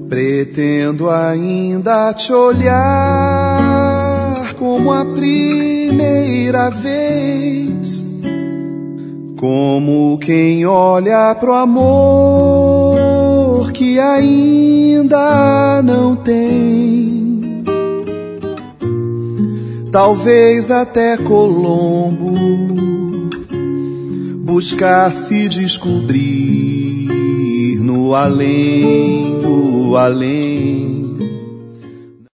Pretendo ainda te olhar como a primeira vez, como quem olha pro amor que ainda não tem. Talvez até Colombo buscasse descobrir no além do além